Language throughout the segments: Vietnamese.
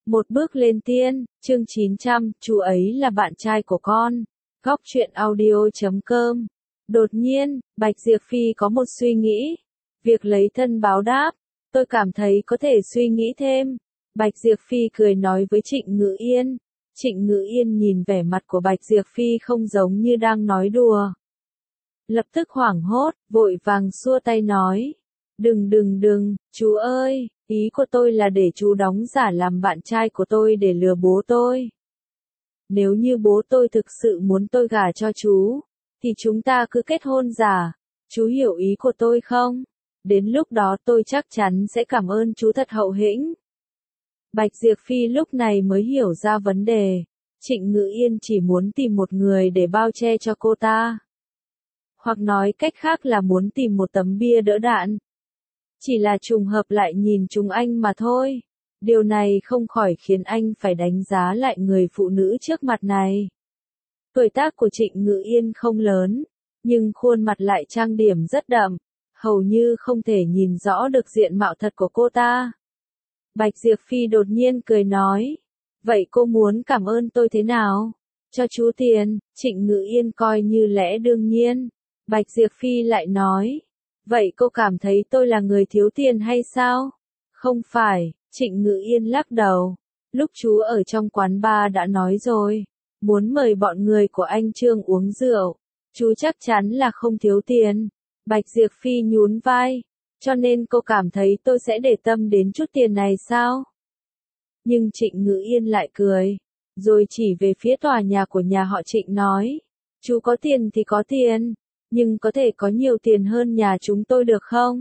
Một bước lên tiên, chương 900, chú ấy là bạn trai của con. Góc truyện audio.com. Đột nhiên, Bạch Diệp Phi có một suy nghĩ. Việc lấy thân báo đáp, tôi cảm thấy có thể suy nghĩ thêm. Bạch Diệp Phi cười nói với Trịnh Ngự Yên. Trịnh Ngự Yên nhìn vẻ mặt của Bạch Diệp Phi không giống như đang nói đùa. Lập tức hoảng hốt, vội vàng xua tay nói. Đừng, chú ơi, ý của tôi là để chú đóng giả làm bạn trai của tôi để lừa bố tôi. Nếu như bố tôi thực sự muốn tôi gả cho chú, thì chúng ta cứ kết hôn giả. Chú hiểu ý của tôi không? Đến lúc đó tôi chắc chắn sẽ cảm ơn chú thật hậu hĩnh. Bạch Diệp Phi lúc này mới hiểu ra vấn đề. Trịnh Ngự Yên chỉ muốn tìm một người để bao che cho cô ta. Hoặc nói cách khác là muốn tìm một tấm bia đỡ đạn. Chỉ là trùng hợp lại nhìn chúng anh mà thôi. Điều này không khỏi khiến anh phải đánh giá lại người phụ nữ trước mặt này. Tuổi tác của Trịnh Ngự Yên không lớn, nhưng khuôn mặt lại trang điểm rất đậm, hầu như không thể nhìn rõ được diện mạo thật của cô ta. Bạch Diệp Phi đột nhiên cười nói, vậy cô muốn cảm ơn tôi thế nào? Cho chú tiền. Trịnh Ngự Yên coi như lẽ đương nhiên. Bạch Diệp Phi lại nói, vậy cô cảm thấy tôi là người thiếu tiền hay sao? Không phải. Trịnh Ngự Yên lắc đầu. Lúc chú ở trong quán bar đã nói rồi, muốn mời bọn người của anh Trương uống rượu. Chú chắc chắn là không thiếu tiền. Bạch Diệp Phi nhún vai. Cho nên cô cảm thấy tôi sẽ để tâm đến chút tiền này sao? Nhưng Trịnh Ngự Yên lại cười. Rồi chỉ về phía tòa nhà của nhà họ Trịnh nói. Chú có tiền thì có tiền. Nhưng có thể có nhiều tiền hơn nhà chúng tôi được không?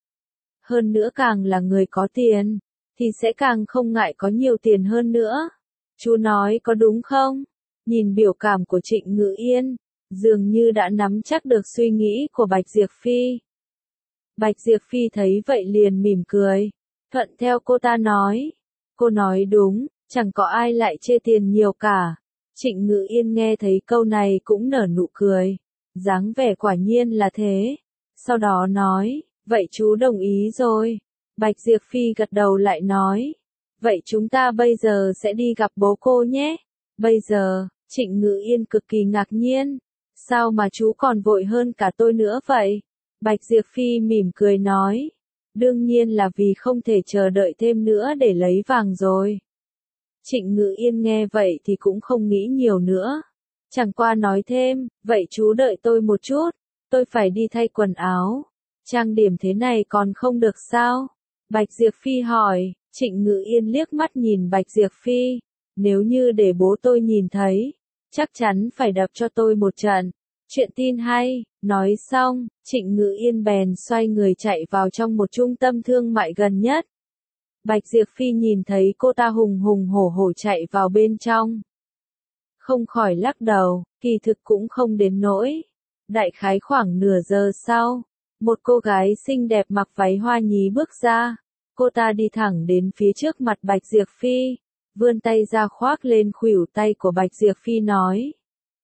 Hơn nữa càng là người có tiền, thì sẽ càng không ngại có nhiều tiền hơn nữa. Chú nói có đúng không? Nhìn biểu cảm của Trịnh Ngự Yên, dường như đã nắm chắc được suy nghĩ của Bạch Diệp Phi. Bạch Diệp Phi thấy vậy liền mỉm cười, thuận theo cô ta nói. Cô nói đúng, chẳng có ai lại chê tiền nhiều cả. Trịnh Ngự Yên nghe thấy câu này cũng nở nụ cười. Dáng vẻ quả nhiên là thế. Sau đó nói, vậy chú đồng ý rồi. Bạch Diệp Phi gật đầu lại nói, vậy chúng ta bây giờ sẽ đi gặp bố cô nhé. Bây giờ, Trịnh Ngự Yên cực kỳ ngạc nhiên. Sao mà chú còn vội hơn cả tôi nữa vậy? Bạch Diệp Phi mỉm cười nói, đương nhiên là vì không thể chờ đợi thêm nữa để lấy vàng rồi. Trịnh Ngự Yên nghe vậy thì cũng không nghĩ nhiều nữa. Chẳng qua nói thêm, vậy chú đợi tôi một chút, tôi phải đi thay quần áo. Trang điểm thế này còn không được sao? Bạch Diệp Phi hỏi. Trịnh Ngự Yên liếc mắt nhìn Bạch Diệp Phi. Nếu như để bố tôi nhìn thấy, chắc chắn phải đập cho tôi một trận. Chuyện tin hay. Nói xong, Trịnh Ngự Yên bèn xoay người chạy vào trong một trung tâm thương mại gần nhất. Bạch Diệp Phi nhìn thấy cô ta hùng hùng hổ hổ chạy vào bên trong. Không khỏi lắc đầu, kỳ thực cũng không đến nỗi. Đại khái khoảng nửa giờ sau, một cô gái xinh đẹp mặc váy hoa nhí bước ra. Cô ta đi thẳng đến phía trước mặt Bạch Diệp Phi, vươn tay ra khoác lên khuỷu tay của Bạch Diệp Phi nói.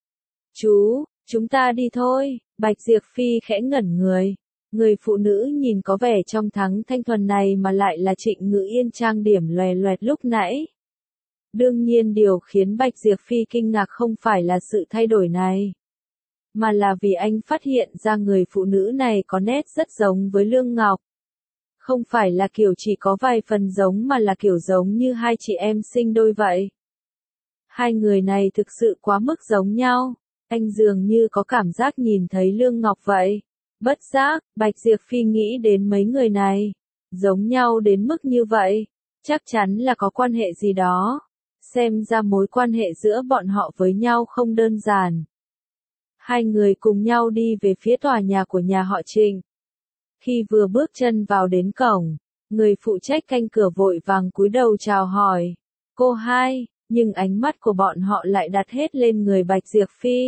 Chú, chúng ta đi thôi. Bạch Diệp Phi khẽ ngẩn người. Người phụ nữ nhìn có vẻ trong thắng thanh thuần này mà lại là Trịnh Ngự Yên trang điểm loè loẹt lúc nãy. Đương nhiên điều khiến Bạch Diệp Phi kinh ngạc không phải là sự thay đổi này, mà là vì anh phát hiện ra người phụ nữ này có nét rất giống với Lương Ngọc. Không phải là kiểu chỉ có vài phần giống mà là kiểu giống như hai chị em sinh đôi vậy. Hai người này thực sự quá mức giống nhau, anh dường như có cảm giác nhìn thấy Lương Ngọc vậy. Bất giác, Bạch Diệp Phi nghĩ đến mấy người này, giống nhau đến mức như vậy, chắc chắn là có quan hệ gì đó. Xem ra mối quan hệ giữa bọn họ với nhau không đơn giản. Hai người cùng nhau đi về phía tòa nhà của nhà họ Trịnh. Khi vừa bước chân vào đến cổng, người phụ trách canh cửa vội vàng cúi đầu chào hỏi. Cô hai, nhưng ánh mắt của bọn họ lại đặt hết lên người Bạch Diệp Phi.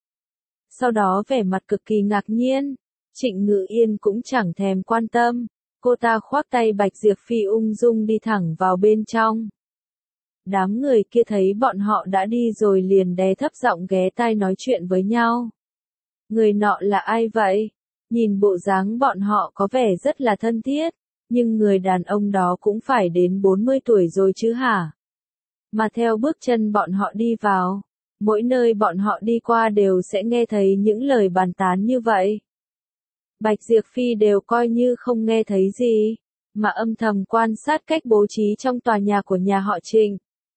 Sau đó vẻ mặt cực kỳ ngạc nhiên, Trịnh Ngự Yên cũng chẳng thèm quan tâm. Cô ta khoác tay Bạch Diệp Phi ung dung đi thẳng vào bên trong. Đám người kia thấy bọn họ đã đi rồi liền đè thấp giọng ghé tai nói chuyện với nhau. Người nọ là ai vậy? Nhìn bộ dáng bọn họ có vẻ rất là thân thiết, nhưng người đàn ông đó cũng phải đến 40 tuổi rồi chứ hả? mà theo bước chân bọn họ đi vào. Mỗi nơi bọn họ đi qua đều sẽ nghe thấy những lời bàn tán như vậy. Bạch Diệp Phi đều coi như không nghe thấy gì, mà âm thầm quan sát cách bố trí trong tòa nhà của nhà họ Trịnh.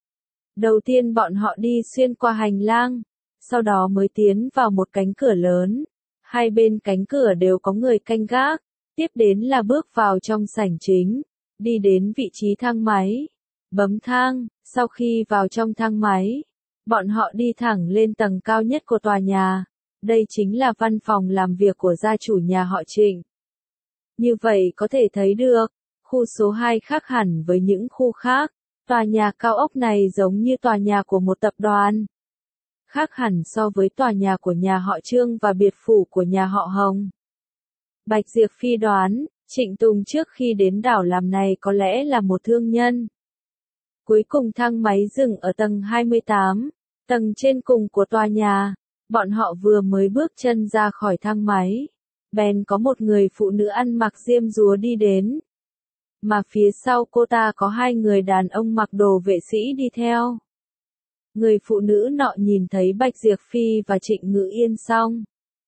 Đầu tiên bọn họ đi xuyên qua hành lang, sau đó mới tiến vào một cánh cửa lớn. Hai bên cánh cửa đều có người canh gác, tiếp đến là bước vào trong sảnh chính, đi đến vị trí thang máy, bấm thang, sau khi vào trong thang máy, bọn họ đi thẳng lên tầng cao nhất của tòa nhà. Đây chính là văn phòng làm việc của gia chủ nhà họ Trịnh. Như vậy có thể thấy được, khu số 2 khác hẳn với những khu khác. Tòa nhà cao ốc này giống như tòa nhà của một tập đoàn. Khác hẳn so với tòa nhà của nhà họ Trương và biệt phủ của nhà họ Hồng. Bạch Diệp Phi đoán, Trịnh Tùng trước khi đến đảo làm này có lẽ là một thương nhân. Cuối cùng thang máy dừng ở tầng 28, tầng trên cùng của tòa nhà. Bọn họ vừa mới bước chân ra khỏi thang máy, bèn có một người phụ nữ ăn mặc diêm dúa đi đến. Mà phía sau cô ta có hai người đàn ông mặc đồ vệ sĩ đi theo. Người phụ nữ nọ nhìn thấy Bạch Diệp Phi và Trịnh Ngữ Yên xong.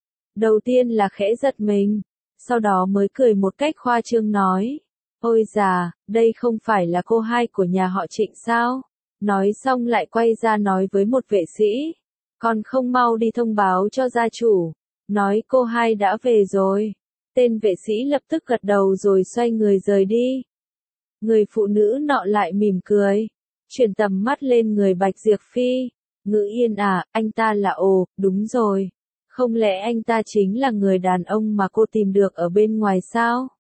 Đầu tiên là khẽ giật mình, sau đó mới cười một cách khoa trương nói. Ôi già, đây không phải là cô hai của nhà họ Trịnh sao? Nói xong lại quay ra nói với một vệ sĩ. Còn không mau đi thông báo cho gia chủ, nói cô hai đã về rồi. Tên vệ sĩ lập tức gật đầu rồi xoay người rời đi. Người phụ nữ nọ lại mỉm cười, chuyển tầm mắt lên người Bạch Diệp Phi. Ngữ Yên à, anh ta là đúng rồi. Không lẽ anh ta chính là người đàn ông mà cô tìm được ở bên ngoài sao?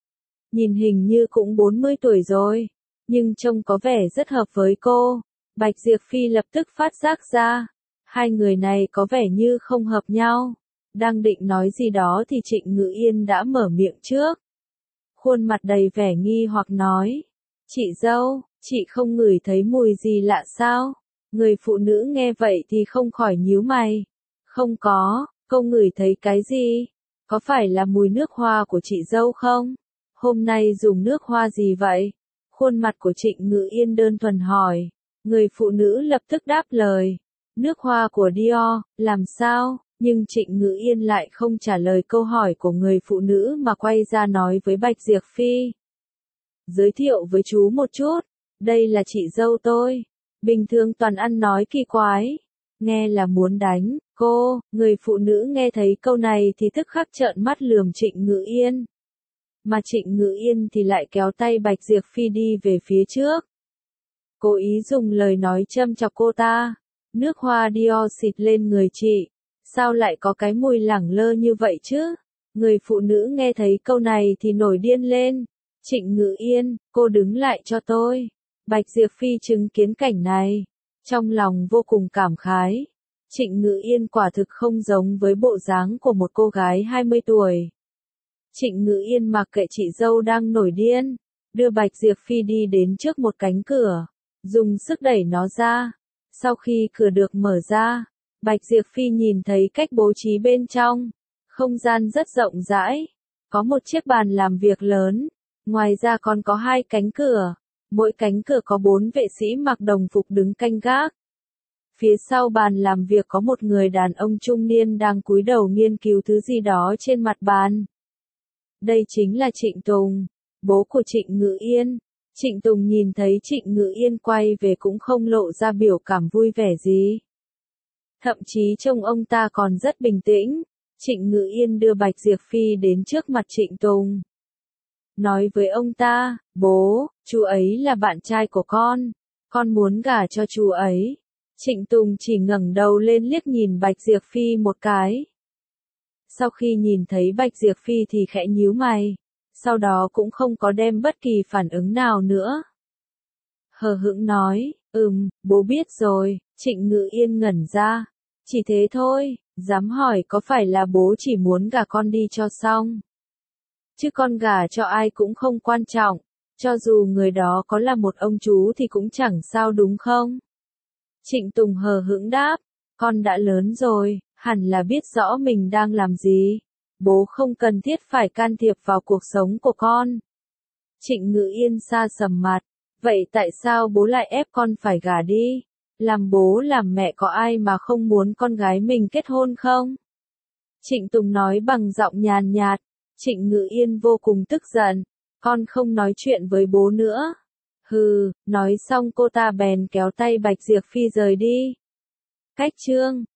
Nhìn hình như cũng 40 tuổi rồi, nhưng trông có vẻ rất hợp với cô. Bạch Diệp Phi lập tức phát giác ra. Hai người này có vẻ như không hợp nhau. Đang định nói gì đó thì Trịnh Ngữ Yên đã mở miệng trước. Khuôn mặt đầy vẻ nghi hoặc nói. Chị dâu, chị không ngửi thấy mùi gì lạ sao? Người phụ nữ nghe vậy thì không khỏi nhíu mày. Không có, cô ngửi thấy cái gì? Có phải là mùi nước hoa của chị dâu không? Hôm nay dùng nước hoa gì vậy? Khuôn mặt của Trịnh Ngữ Yên đơn thuần hỏi. Người phụ nữ lập tức đáp lời. Nước hoa của Dior, làm sao? Nhưng Trịnh Ngữ Yên lại không trả lời câu hỏi của người phụ nữ mà quay ra nói với Bạch Diệp Phi. Giới thiệu với chú một chút, đây là chị dâu tôi. Bình thường toàn ăn nói kỳ quái, nghe là muốn đánh cô. Người phụ nữ nghe thấy câu này thì tức khắc trợn mắt lườm Trịnh Ngữ Yên. Mà Trịnh Ngữ Yên thì lại kéo tay Bạch Diệp Phi đi về phía trước. Cố ý dùng lời nói châm chọc cô ta. Nước hoa Dior xịt lên người chị. Sao lại có cái mùi lẳng lơ như vậy chứ? Người phụ nữ nghe thấy câu này thì nổi điên lên. Trịnh Ngữ Yên, cô đứng lại cho tôi. Bạch Diệp Phi chứng kiến cảnh này. Trong lòng vô cùng cảm khái. Trịnh Ngữ Yên quả thực không giống với bộ dáng của một cô gái 20 tuổi. Trịnh Ngữ Yên mặc kệ chị dâu đang nổi điên. Đưa Bạch Diệp Phi đi đến trước một cánh cửa. Dùng sức đẩy nó ra. Sau khi cửa được mở ra, Bạch Diệp Phi nhìn thấy cách bố trí bên trong. Không gian rất rộng rãi. Có một chiếc bàn làm việc lớn. Ngoài ra còn có hai cánh cửa. Mỗi cánh cửa có 4 vệ sĩ mặc đồng phục đứng canh gác. Phía sau bàn làm việc có một người đàn ông trung niên đang cúi đầu nghiên cứu thứ gì đó trên mặt bàn. Đây chính là Trịnh Tùng, bố của Trịnh Ngữ Yên. Trịnh Tùng nhìn thấy Trịnh Ngữ Yên quay về cũng không lộ ra biểu cảm vui vẻ gì. Thậm chí trông ông ta còn rất bình tĩnh. Trịnh Ngữ Yên đưa Bạch Diệp Phi đến trước mặt Trịnh Tùng. Nói với ông ta, bố, chú ấy là bạn trai của con muốn gả cho chú ấy. Trịnh Tùng chỉ ngẩng đầu lên liếc nhìn Bạch Diệp Phi một cái. Sau khi nhìn thấy Bạch Diệp Phi thì khẽ nhíu mày. Sau đó cũng không có đem bất kỳ phản ứng nào nữa. Hờ hững nói, bố biết rồi. Trịnh Ngữ Yên ngẩn ra. Chỉ thế thôi, dám hỏi có phải là bố chỉ muốn gả con đi cho xong. Chứ con gả cho ai cũng không quan trọng. Cho dù người đó có là một ông chú thì cũng chẳng sao đúng không? Trịnh Tùng hờ hững đáp, con đã lớn rồi, hẳn là biết rõ mình đang làm gì. Bố không cần thiết phải can thiệp vào cuộc sống của con. Trịnh Ngữ Yên xa sầm mặt, Vậy tại sao bố lại ép con phải gả đi? Làm bố làm mẹ có ai mà không muốn con gái mình kết hôn không? Trịnh Tùng nói bằng giọng nhàn nhạt. Trịnh Ngự Yên vô cùng tức giận. Con không nói chuyện với bố nữa. Hừ, nói xong cô ta bèn kéo tay Bạch Diệp Phi rời đi. Cách chương